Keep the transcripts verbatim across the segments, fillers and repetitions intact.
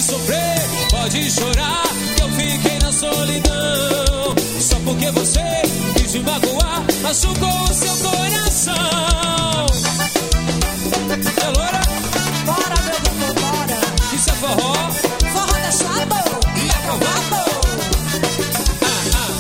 sofrer, pode chorar, que eu fiquei na solidão. Só porque você quis me magoar, machucou o seu coração. É loura? Bora, meu amor, bora. Isso é forró. Forró deixado e aprovado. Ah, ah.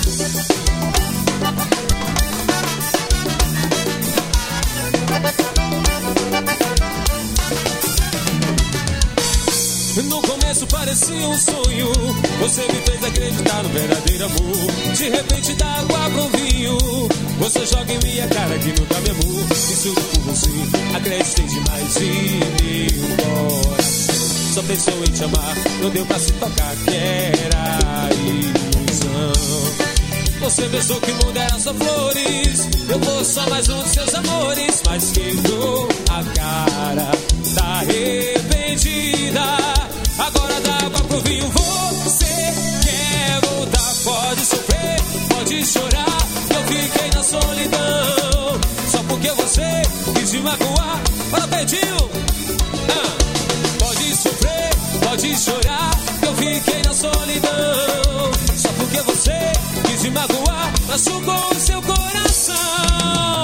No começo parecia um sonho, você me fez acreditar no verdadeiro amor. De repente da água pro vinho, você joga em minha cara que nunca me amou. E tudo por você, acreditei demais e meu coração só pensou em te amar, não deu pra se tocar que era ilusão. Você pensou que o mundo era só flores, eu vou só mais um dos seus amores. Mas quebrou a cara, tá arrependida. Agora dá água pro vinho, você quer voltar. Pode sofrer, pode chorar, eu fiquei na solidão. Só porque você quis me magoar, para pediu. Ah. Pode sofrer, pode chorar, eu fiquei na solidão. Só porque você quis me magoar, machucou o seu coração.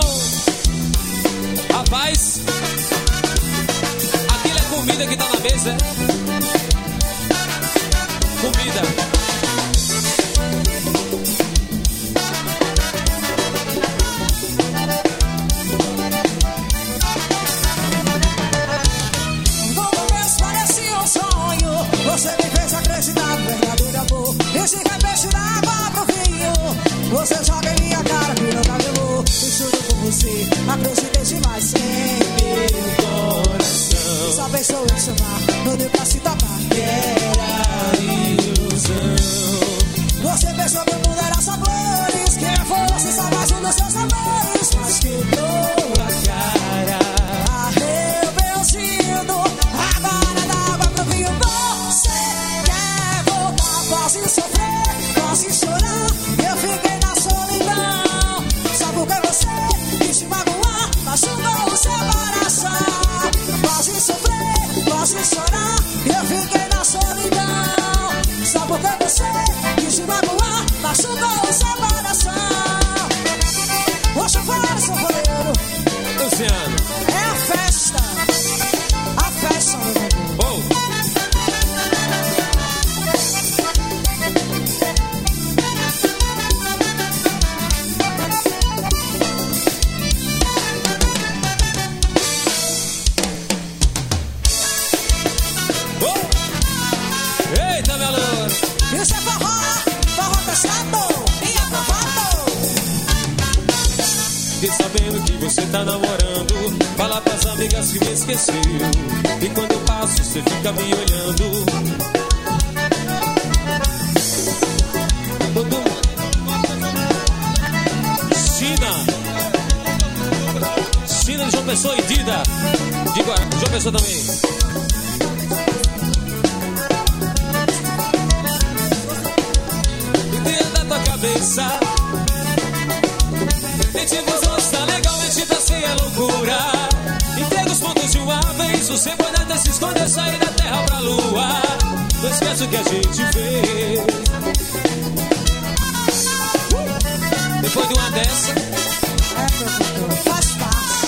Rapaz, aquilo é comida que tá na mesa. Comida. No começo parecia um sonho, você me fez acreditar no verdadeiro amor. E se repente da água pro vinho, você joga em minha cara que não cabelou. E juro por você, acreditei demais em meu coração. Só pensou em chamar, não deu pra se tocar que era ilusão. Você pensou que o mundo era só flores, que fosse só mais um dos seus amores. Mas quebrou a cara, arrependido. Agora dá água pro vinho, você quer voltar. Pode sofrer, pode chorar, eu fiquei na solidão. Só porque você quis me magoar, machucou o seu coração. Pode sofrer, pode chorar, eu fiquei na solidão. Só porque você quis me magoar, machucou o seu coração. Poxa, fora, seu goleiro. Luciano. É a festa, a festa, meu irmão. Oh. Oh. Eita, meu louro. Isso é forró, forró fechado e aprovado. Fiquei sabendo que você tá namorando, fala pras amigas que me esqueceu. E quando eu passo, você fica me olhando. Todo mundo. China. China de João Pessoa e Dida. De Guará, João Pessoa também. E tira da tua cabeça. Mente pros outros tá legal, mente pra si é loucura. Entrega os pontos de uma vez, você pode até se esconder, sair da terra pra lua. Não esquece o que a gente fez. uh! Depois de uma dessa, É, produtor, faz parte.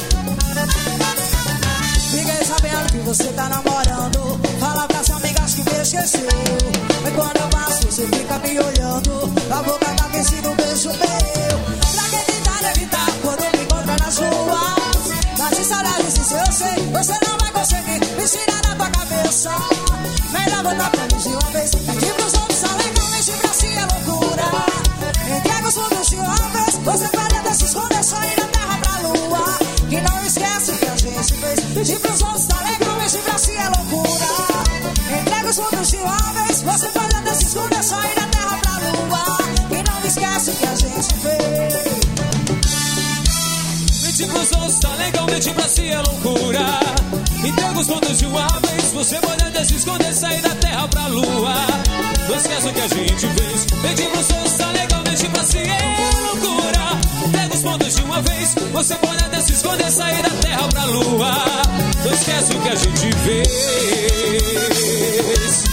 Fiquei sabendo que você tá namorando, fala pras amigas que me esqueceu. Mas quando eu passo, você fica me olhando, a boca tá vencendo um beijo meu. Pra que tentar evitar quando me encontra nas ruas? Mas de saudades, isso eu sei, você não vai conseguir me tirar da tua cabeça. Melhor voltar pra mim de uma vez, pedir pros outros alegam, mente pra si é loucura. Entrega os fundos de uma vez, você pode até se esconder, sair da terra pra lua. E não esquece o que a gente fez, pedir pros outros tá legal, mente pra si é loucura. Entrega os fundos de uma vez, você pode até se esconder, sair da terra pra lua. E não esquece o que a gente fez. mente pros outros tá legal, mente pra si é loucura. Entrega os pontos de uma vez, você pode até se esconder, sair da terra pra lua. Não esquece o que a gente fez. Mente pros outros tá legal, mente pra si é loucura. Entrega os pontos de uma vez, você pode até se esconder, sair da terra pra lua. Não esquece o que a gente fez.